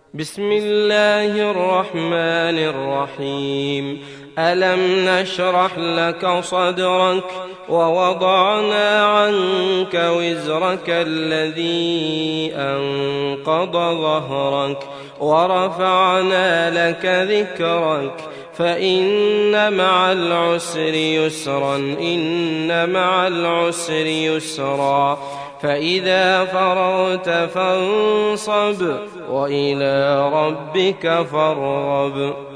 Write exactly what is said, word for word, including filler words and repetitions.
بسم الله الرحمن الرحيم. ألم نشرح لك صدرك ووضعنا عنك وزرك الذي أنقض ظهرك ورفعنا لك ذكرك فإن مع العسر يسرا إن مع العسر يسرا فإذا فرغت فانصب وإلى ربك فارغب.